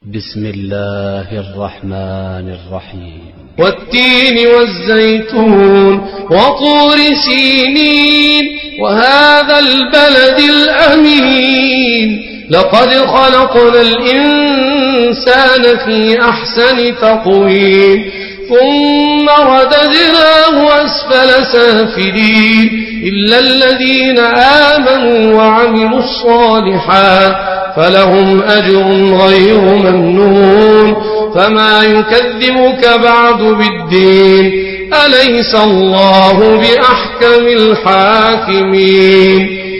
بسم الله الرحمن الرحيم. والتين والزيتون وطور سينين وهذا البلد الأمين لقد خلقنا الإنسان في أحسن تقويم ثم رددناه أسفل سافلين إلا الذين آمنوا وعملوا الصالحات فلهم أجر غير ممنون فما يكذبك بعد بالدين أليس الله بأحكم الحاكمين